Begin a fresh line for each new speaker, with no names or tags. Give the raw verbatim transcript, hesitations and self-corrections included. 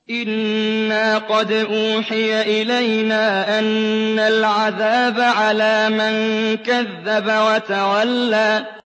إِنَّا قَدْ أُوحِيَ إِلَيْنَا أَنَّ الْعَذَابَ عَلَىٰ مَن كَذَّبَ وَتَوَلَّىٰ